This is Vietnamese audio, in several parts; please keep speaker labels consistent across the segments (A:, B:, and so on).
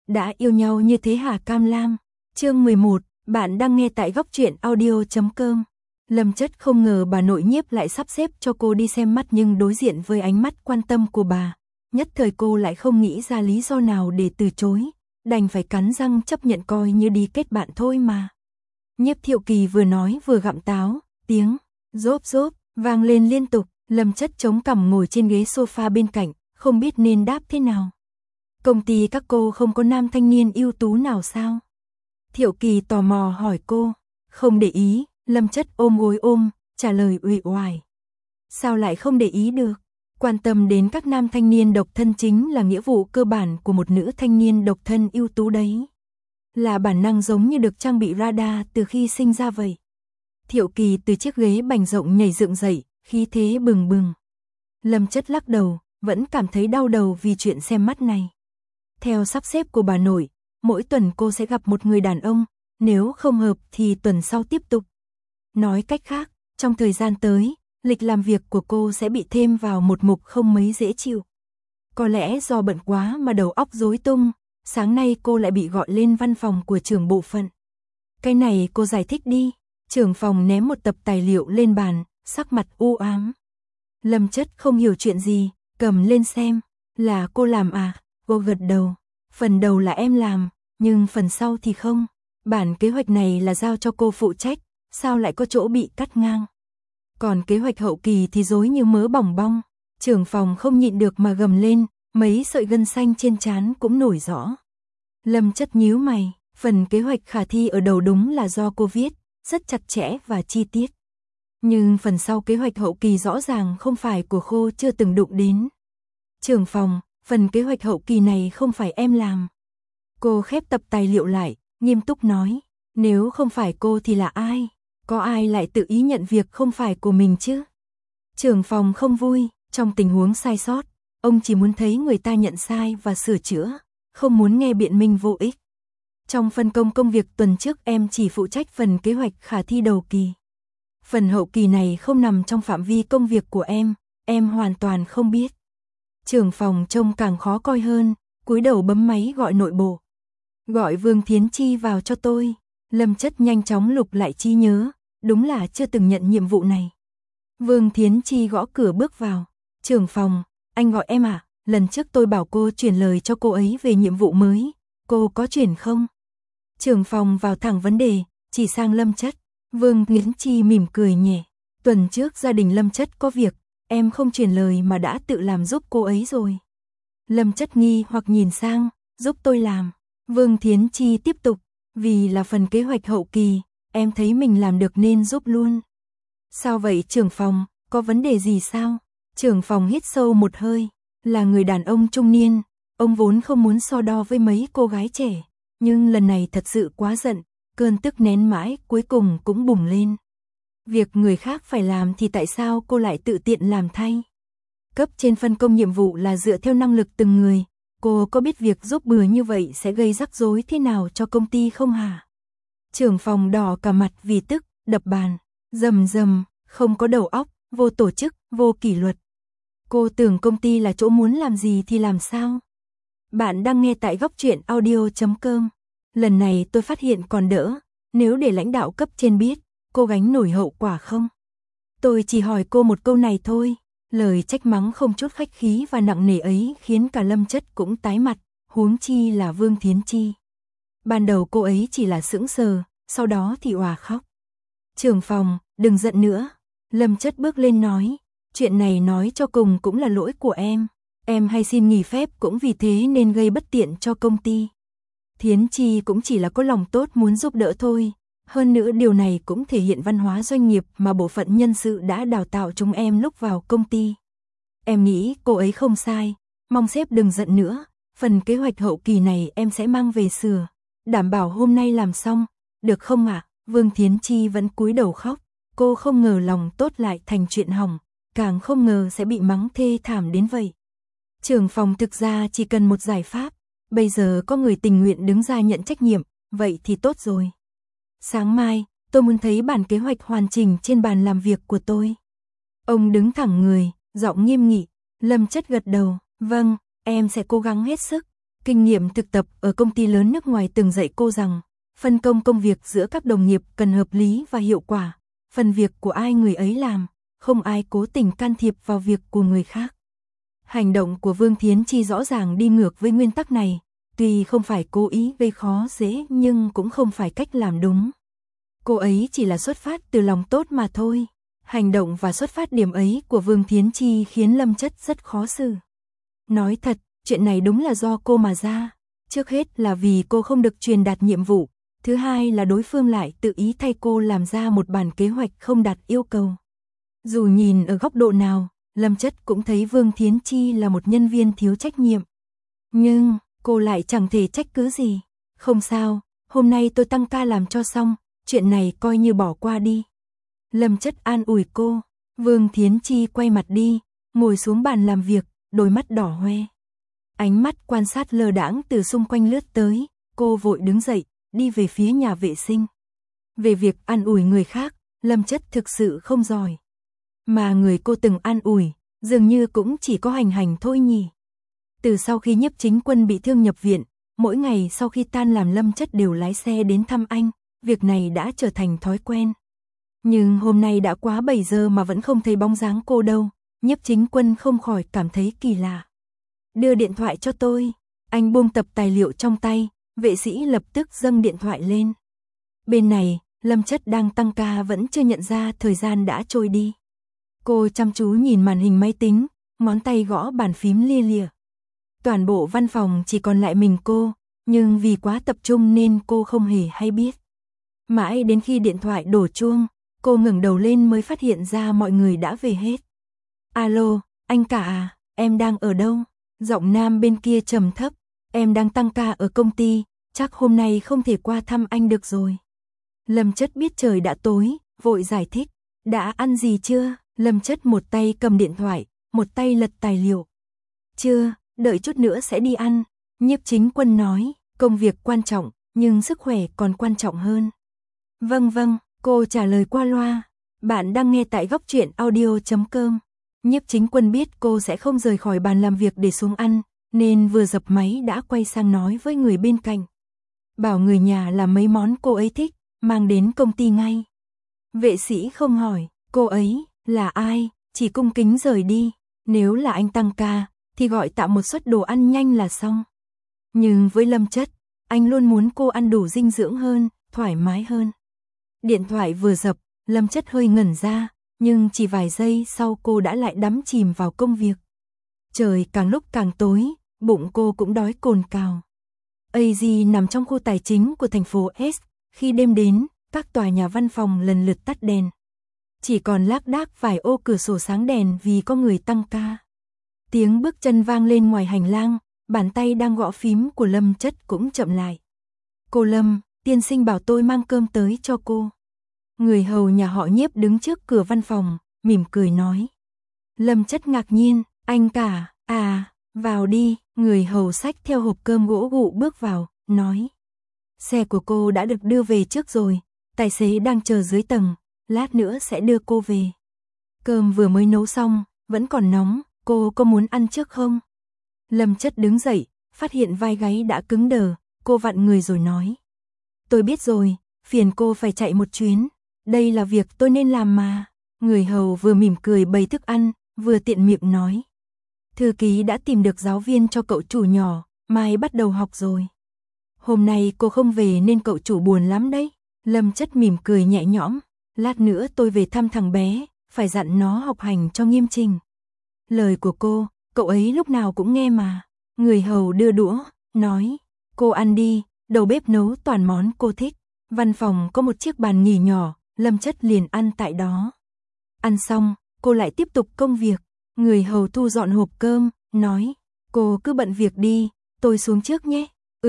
A: đã yêu nhau như thế hả Cam Lam? Chương 11, bạn đang nghe tại góc truyện audio.com. Lâm Chất không ngờ bà nội Nhiếp lại sắp xếp cho cô đi xem mắt, nhưng đối diện với ánh mắt quan tâm của bà, nhất thời cô lại không nghĩ ra lý do nào để từ chối, đành phải cắn răng chấp nhận coi như đi kết bạn thôi mà. Nhiếp Thiệu Kỳ vừa nói vừa gặm táo, tiếng rốp rốp vang lên liên tục. Lâm Chất chống cằm ngồi trên ghế sofa bên cạnh, không biết nên đáp thế nào. Công ty các cô không có nam thanh niên ưu tú nào sao? Thiệu Kỳ tò mò hỏi cô. Không để ý, Lâm Chất ôm gối trả lời uể oải. Sao lại không để ý được? Quan tâm đến các nam thanh niên độc thân chính là nghĩa vụ cơ bản của một nữ thanh niên độc thân ưu tú đấy. Là bản năng giống như được trang bị radar từ khi sinh ra vậy. Thiệu Kỳ từ chiếc ghế bành rộng nhảy dựng dậy, khí thế bừng bừng. Lâm Chất lắc đầu, vẫn cảm thấy đau đầu vì chuyện xem mắt này. Theo sắp xếp của bà nội, mỗi tuần cô sẽ gặp một người đàn ông, nếu không hợp thì tuần sau tiếp tục. Nói cách khác, trong thời gian tới, lịch làm việc của cô sẽ bị thêm vào một mục không mấy dễ chịu. Có lẽ do bận quá mà đầu óc rối tung, sáng nay cô lại bị gọi lên văn phòng của trưởng bộ phận. Cái này cô giải thích đi. Trưởng phòng ném một tập tài liệu lên bàn, sắc mặt u ám. Lâm Chất không hiểu chuyện gì, cầm lên xem. Là cô làm à? Cô gật đầu. Phần đầu là em làm, nhưng phần sau thì không. Bản kế hoạch này là giao cho cô phụ trách, sao lại có chỗ bị cắt ngang? Còn kế hoạch hậu kỳ thì rối như mớ bỏng bong. Trưởng phòng không nhịn được mà gầm lên, mấy sợi gân xanh trên trán cũng nổi rõ. Lâm Chất nhíu mày, phần kế hoạch khả thi ở đầu đúng là do cô viết, rất chặt chẽ và chi tiết. Nhưng phần sau kế hoạch hậu kỳ rõ ràng không phải của cô, chưa từng đụng đến. Trưởng phòng, phần kế hoạch hậu kỳ này không phải em làm. Cô khép tập tài liệu lại, nghiêm túc nói, nếu không phải cô thì là ai? Có ai lại tự ý nhận việc không phải của mình chứ? Trưởng phòng không vui, trong tình huống sai sót, ông chỉ muốn thấy người ta nhận sai và sửa chữa, không muốn nghe biện minh vô ích. Trong phân công công việc tuần trước em chỉ phụ trách phần kế hoạch khả thi đầu kỳ. Phần hậu kỳ này không nằm trong phạm vi công việc của em hoàn toàn không biết. Trưởng phòng trông càng khó coi hơn, cúi đầu bấm máy gọi nội bộ. Gọi Vương Thiến Chi vào cho tôi. Lâm Chất nhanh chóng lục lại trí nhớ, đúng là chưa từng nhận nhiệm vụ này. Vương Thiến Chi gõ cửa bước vào. Trưởng phòng, anh gọi em à? Lần trước tôi bảo cô chuyển lời cho cô ấy về nhiệm vụ mới, cô có chuyển không? Trưởng phòng vào thẳng vấn đề, chỉ sang Lâm Chất. Vương Thiến Chi mỉm cười nhẹ. Tuần trước gia đình Lâm Chất có việc, em không truyền lời mà đã tự làm giúp cô ấy rồi. Lâm Chất nghi hoặc nhìn sang, giúp tôi làm. Vương Thiến Chi tiếp tục, vì là phần kế hoạch hậu kỳ, em thấy mình làm được nên giúp luôn. Sao vậy trưởng phòng, có vấn đề gì sao? Trưởng phòng hít sâu một hơi, là người đàn ông trung niên, ông vốn không muốn so đo với mấy cô gái trẻ, nhưng lần này thật sự quá giận, cơn tức nén mãi cuối cùng cũng bùng lên. Việc người khác phải làm thì tại sao cô lại tự tiện làm thay? Cấp trên phân công nhiệm vụ là dựa theo năng lực từng người, cô có biết việc giúp bừa như vậy sẽ gây rắc rối thế nào cho công ty không hả? Trưởng phòng đỏ cả mặt vì tức, đập bàn, rầm rầm, không có đầu óc, vô tổ chức, vô kỷ luật. Cô tưởng công ty là chỗ muốn làm gì thì làm sao? Bạn đang nghe tại góc truyện audio.com. Lần này tôi phát hiện còn đỡ, nếu để lãnh đạo cấp trên biết, cô gánh nổi hậu quả không? Tôi chỉ hỏi cô một câu này thôi. Lời trách mắng không chút khách khí và nặng nề ấy khiến cả Lâm Chất cũng tái mặt, huống chi là Vương Thiến Chi. Ban đầu cô ấy chỉ là sững sờ, sau đó thì òa khóc. Trưởng phòng, đừng giận nữa. Lâm Chất bước lên nói, chuyện này nói cho cùng cũng là lỗi của em hay xin nghỉ phép cũng vì thế nên gây bất tiện cho công ty. Thiến Chi cũng chỉ là có lòng tốt muốn giúp đỡ thôi, hơn nữa điều này cũng thể hiện văn hóa doanh nghiệp mà bộ phận nhân sự đã đào tạo chúng em lúc vào công ty. Em nghĩ cô ấy không sai, mong sếp đừng giận nữa, phần kế hoạch hậu kỳ này em sẽ mang về sửa, đảm bảo hôm nay làm xong, được không ạ? Vương Thiến Chi vẫn cúi đầu khóc, cô không ngờ lòng tốt lại thành chuyện hỏng, càng không ngờ sẽ bị mắng thê thảm đến vậy. Trưởng phòng thực ra chỉ cần một giải pháp, bây giờ có người tình nguyện đứng ra nhận trách nhiệm, vậy thì tốt rồi. Sáng mai, tôi muốn thấy bản kế hoạch hoàn chỉnh trên bàn làm việc của tôi. Ông đứng thẳng người, giọng nghiêm nghị. Lâm Chất gật đầu, vâng, em sẽ cố gắng hết sức. Kinh nghiệm thực tập ở công ty lớn nước ngoài từng dạy cô rằng, phân công công việc giữa các đồng nghiệp cần hợp lý và hiệu quả. Phần việc của ai người ấy làm, không ai cố tình can thiệp vào việc của người khác. Hành động của Vương Thiến Chi rõ ràng đi ngược với nguyên tắc này, tuy không phải cố ý gây khó dễ nhưng cũng không phải cách làm đúng. Cô ấy chỉ là xuất phát từ lòng tốt mà thôi. Hành động và xuất phát điểm ấy của Vương Thiến Chi khiến Lâm Chất rất khó xử. Nói thật, chuyện này đúng là do cô mà ra. Trước hết là vì cô không được truyền đạt nhiệm vụ, thứ hai là đối phương lại tự ý thay cô làm ra một bản kế hoạch không đạt yêu cầu. Dù nhìn ở góc độ nào, Lâm Chất cũng thấy Vương Thiến Chi là một nhân viên thiếu trách nhiệm. Nhưng, cô lại chẳng thể trách cứ gì. Không sao, hôm nay tôi tăng ca làm cho xong, chuyện này coi như bỏ qua đi. Lâm Chất an ủi cô. Vương Thiến Chi quay mặt đi, ngồi xuống bàn làm việc, đôi mắt đỏ hoe. Ánh mắt quan sát lơ đãng từ xung quanh lướt tới, cô vội đứng dậy, đi về phía nhà vệ sinh. Về việc an ủi người khác, Lâm Chất thực sự không giỏi. Mà người cô từng an ủi, dường như cũng chỉ có Hành Hành thôi nhỉ. Từ sau khi Nhiếp Chính Quân bị thương nhập viện, mỗi ngày sau khi tan làm Lâm Chất đều lái xe đến thăm anh, việc này đã trở thành thói quen. Nhưng hôm nay đã quá 7 giờ mà vẫn không thấy bóng dáng cô đâu, Nhiếp Chính Quân không khỏi cảm thấy kỳ lạ. Đưa điện thoại cho tôi, anh buông tập tài liệu trong tay, vệ sĩ lập tức dâng điện thoại lên. Bên này, Lâm Chất đang tăng ca vẫn chưa nhận ra thời gian đã trôi đi. Cô chăm chú nhìn màn hình máy tính, ngón tay gõ bàn phím lia lịa. Toàn bộ văn phòng chỉ còn lại mình cô, nhưng vì quá tập trung nên cô không hề hay biết. Mãi đến khi điện thoại đổ chuông, cô ngẩng đầu lên mới phát hiện ra mọi người đã về hết. Alo, anh cả à, em đang ở đâu? Giọng nam bên kia trầm thấp, em đang tăng ca ở công ty, chắc hôm nay không thể qua thăm anh được rồi. Lâm Chất biết trời đã tối, vội giải thích, đã ăn gì chưa? Lâm Chất một tay cầm điện thoại, một tay lật tài liệu. Chưa, đợi chút nữa sẽ đi ăn. Nhiếp Chính Quân nói, công việc quan trọng, nhưng sức khỏe còn quan trọng hơn. Vâng vâng, cô trả lời qua loa. Bạn đang nghe tại góc truyện audio.com. Nhiếp Chính Quân biết cô sẽ không rời khỏi bàn làm việc để xuống ăn, nên vừa dập máy đã quay sang nói với người bên cạnh. Bảo người nhà làm mấy món cô ấy thích, mang đến công ty ngay. Vệ sĩ không hỏi, cô ấy là ai, chỉ cung kính rời đi. Nếu là anh tăng ca, thì gọi tạm một suất đồ ăn nhanh là xong. Nhưng với Lâm Chất, anh luôn muốn cô ăn đủ dinh dưỡng hơn, thoải mái hơn. Điện thoại vừa dập, Lâm Chất hơi ngẩn ra, nhưng chỉ vài giây sau cô đã lại đắm chìm vào công việc. Trời càng lúc càng tối, bụng cô cũng đói cồn cào. AG nằm trong khu tài chính của thành phố S, khi đêm đến, các tòa nhà văn phòng lần lượt tắt đèn. Chỉ còn lác đác vài ô cửa sổ sáng đèn vì có người tăng ca. Tiếng bước chân vang lên ngoài hành lang, bàn tay đang gõ phím của Lâm Chất cũng chậm lại. Cô Lâm, tiên sinh bảo tôi mang cơm tới cho cô. Người hầu nhà họ Nhiếp đứng trước cửa văn phòng, mỉm cười nói. Lâm Chất ngạc nhiên, anh cả, vào đi. Người hầu xách theo hộp cơm gỗ gụ bước vào, nói. Xe của cô đã được đưa về trước rồi, tài xế đang chờ dưới tầng, lát nữa sẽ đưa cô về. Cơm vừa mới nấu xong, vẫn còn nóng, cô có muốn ăn trước không? Lâm Chất đứng dậy, phát hiện vai gáy đã cứng đờ, cô vặn người rồi nói. Tôi biết rồi, phiền cô phải chạy một chuyến, đây là việc tôi nên làm mà. Người hầu vừa mỉm cười bày thức ăn, vừa tiện miệng nói. Thư ký đã tìm được giáo viên cho cậu chủ nhỏ, mai bắt đầu học rồi. Hôm nay cô không về nên cậu chủ buồn lắm đấy. Lâm Chất mỉm cười nhẹ nhõm, lát nữa tôi về thăm thằng bé, phải dặn nó học hành cho nghiêm trình. Lời của cô, cậu ấy lúc nào cũng nghe mà. Người hầu đưa đũa, nói, cô ăn đi, đầu bếp nấu toàn món cô thích. Văn phòng có một chiếc bàn nghỉ nhỏ, Lâm Chất liền ăn tại đó. Ăn xong, cô lại tiếp tục công việc. Người hầu thu dọn hộp cơm, nói, cô cứ bận việc đi, tôi xuống trước nhé.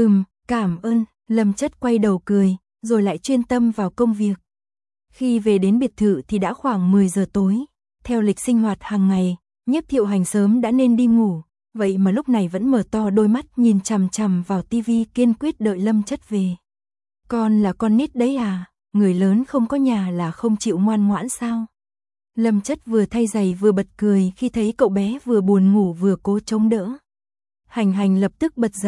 A: Cảm ơn. Lâm Chất quay đầu cười, rồi lại chuyên tâm vào công việc. Khi về đến biệt thự thì đã khoảng 10 giờ tối. Theo lịch sinh hoạt hàng ngày, Nhiếp Thiệu Hành sớm đã nên đi ngủ, vậy mà lúc này vẫn mở to đôi mắt nhìn chằm chằm vào tivi kiên quyết đợi Lâm Chất về. Con là con nít đấy à, người lớn không có nhà là không chịu ngoan ngoãn sao? Lâm Chất vừa thay giày vừa bật cười khi thấy cậu bé vừa buồn ngủ vừa cố chống đỡ. Hành Hành lập tức bật dậy,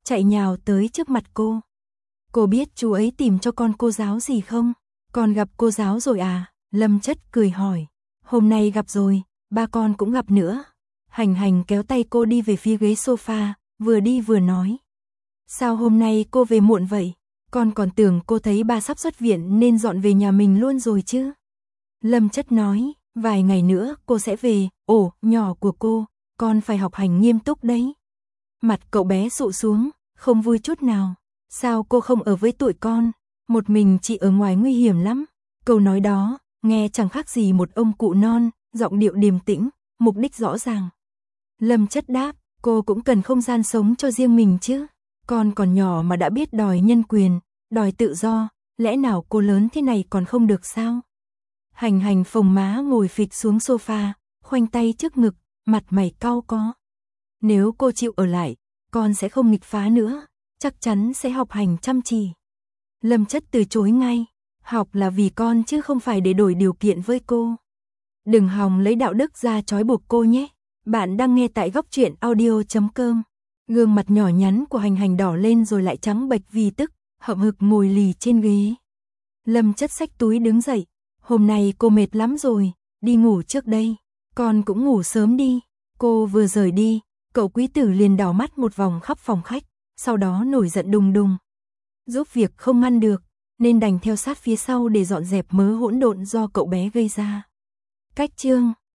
A: chạy nhào tới trước mặt cô. Cô biết chú ấy tìm cho con cô giáo gì không? Con gặp cô giáo rồi à? Lâm Chất cười hỏi. Hôm nay gặp rồi, ba con cũng gặp nữa. Hành Hành kéo tay cô đi về phía ghế sofa, vừa đi vừa nói. Sao hôm nay cô về muộn vậy? Con còn tưởng cô thấy ba sắp xuất viện nên dọn về nhà mình luôn rồi chứ. Lâm Chất nói, vài ngày nữa cô sẽ về. Ồ, nhỏ của cô, con phải học hành nghiêm túc đấy. Mặt cậu bé sụ xuống, không vui chút nào. Sao cô không ở với tụi con? Một mình chị ở ngoài nguy hiểm lắm. Câu nói đó, nghe chẳng khác gì một ông cụ non, giọng điệu điềm tĩnh, mục đích rõ ràng. Lâm Chất đáp, cô cũng cần không gian sống cho riêng mình chứ. Con còn nhỏ mà đã biết đòi nhân quyền, đòi tự do, lẽ nào cô lớn thế này còn không được sao? Hành Hành phồng má ngồi phịch xuống sofa, khoanh tay trước ngực, mặt mày cau có. Nếu cô chịu ở lại, con sẽ không nghịch phá nữa, chắc chắn sẽ học hành chăm chỉ. Lâm Chất từ chối ngay, học là vì con chứ không phải để đổi điều kiện với cô. Đừng hòng lấy đạo đức ra trói buộc cô nhé. Bạn đang nghe tại Góc Truyện Audio.com. Gương mặt nhỏ nhắn của Hành Hành đỏ lên rồi lại trắng bệch vì tức, hậm hực ngồi lì trên ghế. Lâm Chất xách túi đứng dậy. Hôm nay cô mệt lắm rồi, đi ngủ trước đây. Con cũng ngủ sớm đi. Cô vừa rời đi, cậu quý tử liền đảo mắt một vòng khắp phòng khách, sau đó nổi giận đùng đùng. Giúp việc không ngăn được, nên đành theo sát phía sau để dọn dẹp mớ hỗn độn do cậu bé gây ra. Cách chương